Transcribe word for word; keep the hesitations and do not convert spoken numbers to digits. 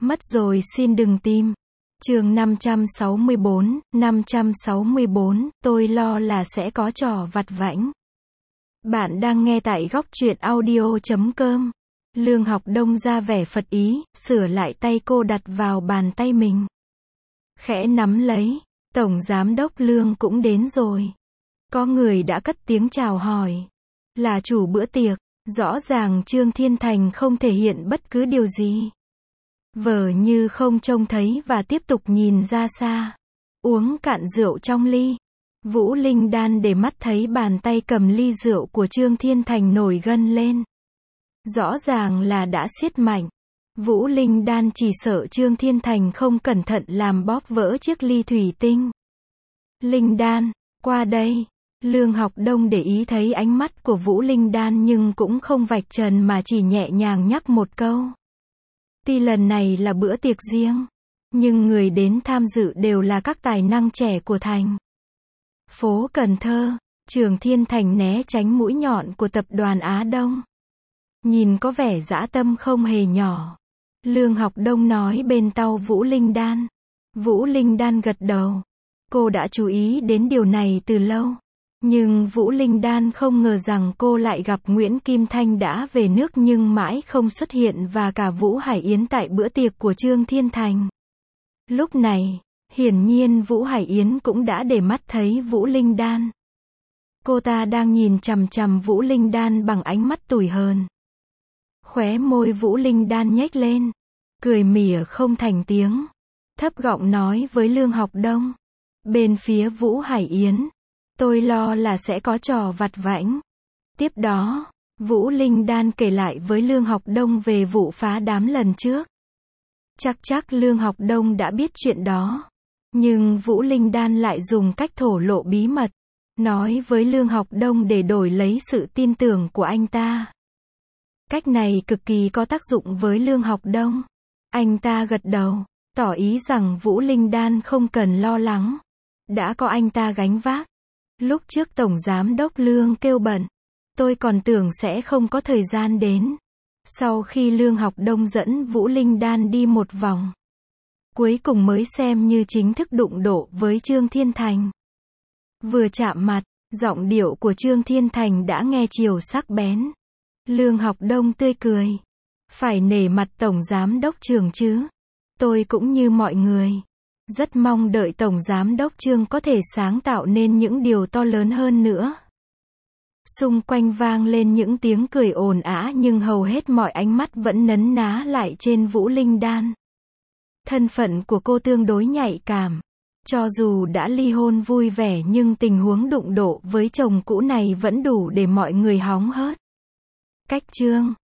Mất rồi xin đừng tìm. Chương năm trăm sáu mươi bốn, năm trăm sáu mươi bốn, tôi lo là sẽ có trò vặt vãnh. Bạn đang nghe tại góc truyện audio chấm com. Lương Học Đông ra vẻ Phật ý, sửa lại tay cô đặt vào bàn tay mình. Khẽ nắm lấy, Tổng Giám đốc Lương cũng đến rồi. Có người đã cất tiếng chào hỏi. Là chủ bữa tiệc, rõ ràng Trương Thiên Thành không thể hiện bất cứ điều gì. Vờ như không trông thấy và tiếp tục nhìn ra xa. Uống cạn rượu trong ly. Vũ Linh Đan để mắt thấy bàn tay cầm ly rượu của Trương Thiên Thành nổi gân lên. Rõ ràng là đã siết mạnh. Vũ Linh Đan chỉ sợ Trương Thiên Thành không cẩn thận làm bóp vỡ chiếc ly thủy tinh. Linh Đan, qua đây. Lương Học Đông để ý thấy ánh mắt của Vũ Linh Đan nhưng cũng không vạch trần mà chỉ nhẹ nhàng nhắc một câu. Tuy lần này là bữa tiệc riêng, nhưng người đến tham dự đều là các tài năng trẻ của thành phố Cần Thơ. Trương Thiên Thành né tránh mũi nhọn của tập đoàn Á Đông. Nhìn có vẻ dã tâm không hề nhỏ. Lương Học Đông nói bên tai Vũ Linh Đan. Vũ Linh Đan gật đầu. Cô đã chú ý đến điều này từ lâu. Nhưng Vũ Linh Đan không ngờ rằng cô lại gặp Nguyễn Kim Thanh đã về nước nhưng mãi không xuất hiện và cả Vũ Hải Yến tại bữa tiệc của Trương Thiên Thành. Lúc này, hiển nhiên Vũ Hải Yến cũng đã để mắt thấy Vũ Linh Đan. Cô ta đang nhìn chằm chằm Vũ Linh Đan bằng ánh mắt tủi hờn. Khóe môi Vũ Linh Đan nhếch lên, cười mỉa không thành tiếng, thấp giọng nói với Lương Học Đông. Bên phía Vũ Hải Yến, tôi lo là sẽ có trò vặt vãnh. Tiếp đó, Vũ Linh Đan kể lại với Lương Học Đông về vụ phá đám lần trước. Chắc chắc Lương Học Đông đã biết chuyện đó. Nhưng Vũ Linh Đan lại dùng cách thổ lộ bí mật, nói với Lương Học Đông để đổi lấy sự tin tưởng của anh ta. Cách này cực kỳ có tác dụng với Lương Học Đông. Anh ta gật đầu, tỏ ý rằng Vũ Linh Đan không cần lo lắng. Đã có anh ta gánh vác. Lúc trước Tổng Giám đốc Lương kêu bận, tôi còn tưởng sẽ không có thời gian đến. Sau khi Lương Học Đông dẫn Vũ Linh Đan đi một vòng, cuối cùng mới xem như chính thức đụng độ với Trương Thiên Thành. Vừa chạm mặt, giọng điệu của Trương Thiên Thành đã nghe chiều sắc bén. Lương Học Đông tươi cười. Phải nể mặt Tổng Giám đốc Trương chứ. Tôi cũng như mọi người. Rất mong đợi Tổng Giám đốc Trương có thể sáng tạo nên những điều to lớn hơn nữa. Xung quanh vang lên những tiếng cười ồn ào nhưng hầu hết mọi ánh mắt vẫn nấn ná lại trên Vũ Linh Đan. Thân phận của cô tương đối nhạy cảm. Cho dù đã ly hôn vui vẻ nhưng tình huống đụng độ với chồng cũ này vẫn đủ để mọi người hóng hớt. Cách Trương